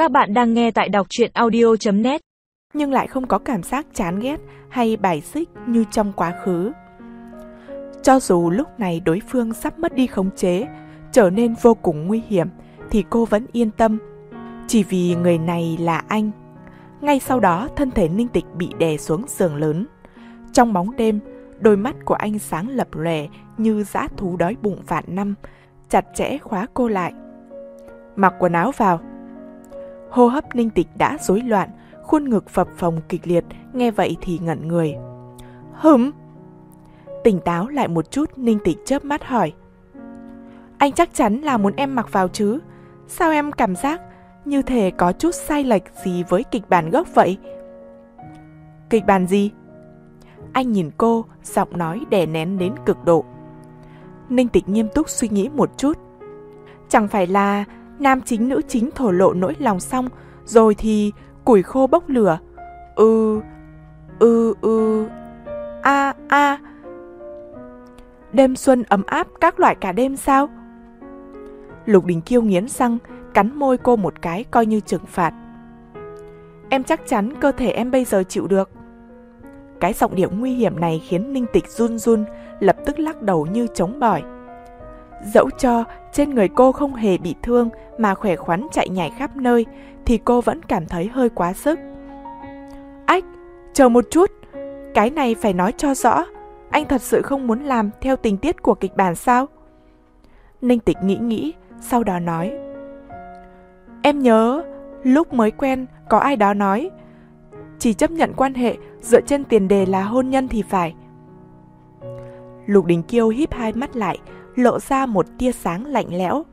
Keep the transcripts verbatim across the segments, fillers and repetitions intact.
Các bạn đang nghe tại đọc truyện audio chấm net. Nhưng lại không có cảm giác chán ghét hay bài xích như trong quá khứ. Cho dù lúc này đối phương sắp mất đi khống chế, trở nên vô cùng nguy hiểm, thì cô vẫn yên tâm, chỉ vì người này là anh. Ngay sau đó, thân thể Ninh Tịch bị đè xuống giường lớn. Trong bóng đêm, đôi mắt của anh sáng lập lòe như dã thú đói bụng vạn năm, chặt chẽ khóa cô lại. Mặc quần áo vào. Hô hấp Ninh Tịch đã rối loạn, khuôn ngực phập phồng kịch liệt, nghe vậy thì ngẩn người. Hửm? Tỉnh táo lại một chút, Ninh Tịch chớp mắt hỏi. Anh chắc chắn là muốn em mặc vào chứ? Sao em cảm giác như thể có chút sai lệch gì với kịch bản gốc vậy? Kịch bản gì? Anh nhìn cô, giọng nói đè nén đến cực độ. Ninh Tịch nghiêm túc suy nghĩ một chút. Chẳng phải là nam chính nữ chính thổ lộ nỗi lòng xong, rồi thì củi khô bốc lửa. Ừ, ừ, ừ, a, a. Đêm xuân ấm áp các loại cả đêm sao? Lục Đình Kiêu nghiến răng, cắn môi cô một cái coi như trừng phạt. Em chắc chắn cơ thể em bây giờ chịu được. Cái giọng điệu nguy hiểm này khiến Ninh Tịch run run, lập tức lắc đầu như chống bỏi. Dẫu cho trên người cô không hề bị thương mà khỏe khoắn chạy nhảy khắp nơi, thì cô vẫn cảm thấy hơi quá sức. Ách, chờ một chút, cái này phải nói cho rõ. Anh thật sự không muốn làm theo tình tiết của kịch bản sao? Ninh Tịch nghĩ nghĩ, sau đó nói. Em nhớ, lúc mới quen có ai đó nói, chỉ chấp nhận quan hệ dựa trên tiền đề là hôn nhân thì phải. Lục Đình Kiêu híp hai mắt lại, lộ ra một tia sáng lạnh lẽo.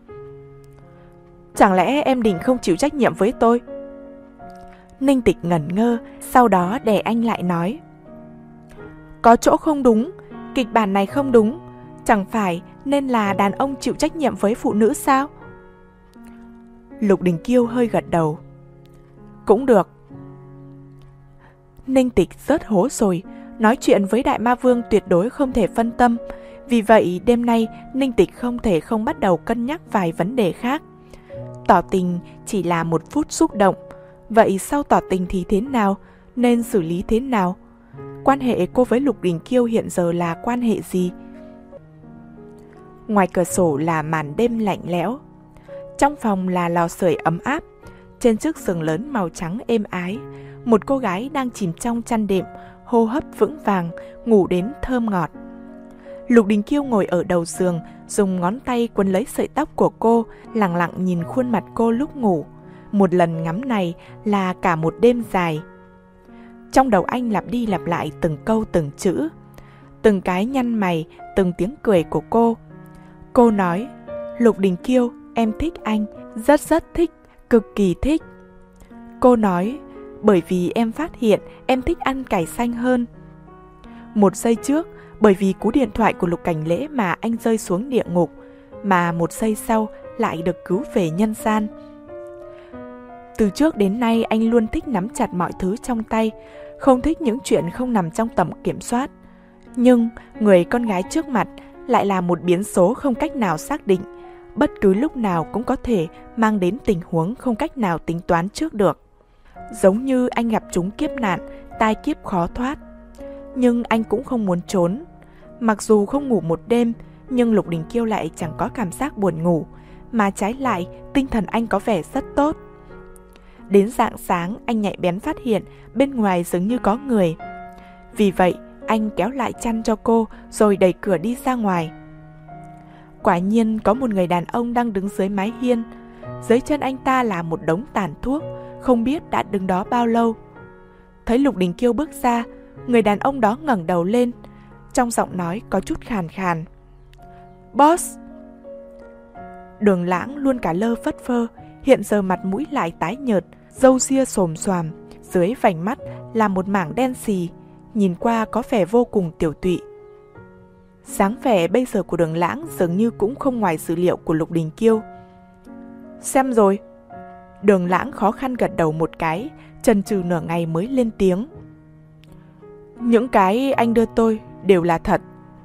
Chẳng lẽ em định không chịu trách nhiệm với tôi? Ninh Tịch ngẩn ngơ, sau đó đè anh lại nói. Có chỗ không đúng, kịch bản này không đúng, chẳng phải nên là đàn ông chịu trách nhiệm với phụ nữ sao? Lục Đình Kiêu hơi gật đầu. Cũng được. Ninh Tịch rớt hố rồi, nói chuyện với Đại Ma Vương tuyệt đối không thể phân tâm. Vì vậy đêm nay Ninh Tịch không thể không bắt đầu cân nhắc vài vấn đề khác. Tỏ tình chỉ là một phút xúc động, vậy sau tỏ tình thì thế nào, nên xử lý thế nào? Quan hệ cô với Lục Đình Kiêu hiện giờ là quan hệ gì? Ngoài cửa sổ là màn đêm lạnh lẽo, trong phòng là lò sưởi ấm áp. Trên chiếc giường lớn màu trắng êm ái, một cô gái đang chìm trong chăn đệm, hô hấp vững vàng, ngủ đến thơm ngọt. Lục Đình Kiêu ngồi ở đầu giường, dùng ngón tay quấn lấy sợi tóc của cô, lặng lặng nhìn khuôn mặt cô lúc ngủ. Một lần ngắm này là cả một đêm dài. Trong đầu anh lặp đi lặp lại từng câu từng chữ, từng cái nhăn mày, từng tiếng cười của cô. Cô nói, Lục Đình Kiêu, em thích anh, rất rất thích, cực kỳ thích. Cô nói, bởi vì em phát hiện em thích ăn cải xanh hơn. Một giây trước, bởi vì cú điện thoại của Lục Cảnh Lễ mà anh rơi xuống địa ngục, mà một giây sau lại được cứu về nhân gian. Từ trước đến nay anh luôn thích nắm chặt mọi thứ trong tay, không thích những chuyện không nằm trong tầm kiểm soát. Nhưng người con gái trước mặt lại là một biến số không cách nào xác định, bất cứ lúc nào cũng có thể mang đến tình huống không cách nào tính toán trước được. Giống như anh gặp trúng kiếp nạn, tai kiếp khó thoát. Nhưng anh cũng không muốn trốn. Mặc dù không ngủ một đêm, nhưng Lục Đình Kiêu lại chẳng có cảm giác buồn ngủ, mà trái lại tinh thần anh có vẻ rất tốt. Đến rạng sáng anh nhạy bén phát hiện bên ngoài dường như có người. Vì vậy anh kéo lại chăn cho cô rồi đẩy cửa đi ra ngoài. Quả nhiên có một người đàn ông đang đứng dưới mái hiên. Dưới chân anh ta là một đống tàn thuốc, không biết đã đứng đó bao lâu. Thấy Lục Đình Kiêu bước ra, người đàn ông đó ngẩng đầu lên, trong giọng nói có chút khàn khàn. Boss! Đường Lãng luôn cả lơ phất phơ, hiện giờ mặt mũi lại tái nhợt, râu ria xồm xoàm, dưới vành mắt là một mảng đen xì, nhìn qua có vẻ vô cùng tiểu tụy. Dáng vẻ bây giờ của Đường Lãng dường như cũng không ngoài dữ liệu của Lục Đình Kiêu. Xem rồi. Đường Lãng khó khăn gật đầu một cái, chần chừ nửa ngày mới lên tiếng. Những cái anh đưa tôi đều là thật.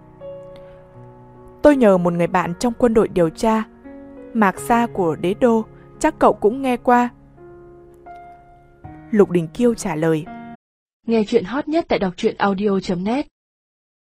Tôi nhờ một người bạn trong quân đội điều tra, Mạc Gia của Đế Đô, chắc cậu cũng nghe qua. Lục Đình Kiêu trả lời. Nghe chuyện hot nhất tại đọc truyện audio chấm net.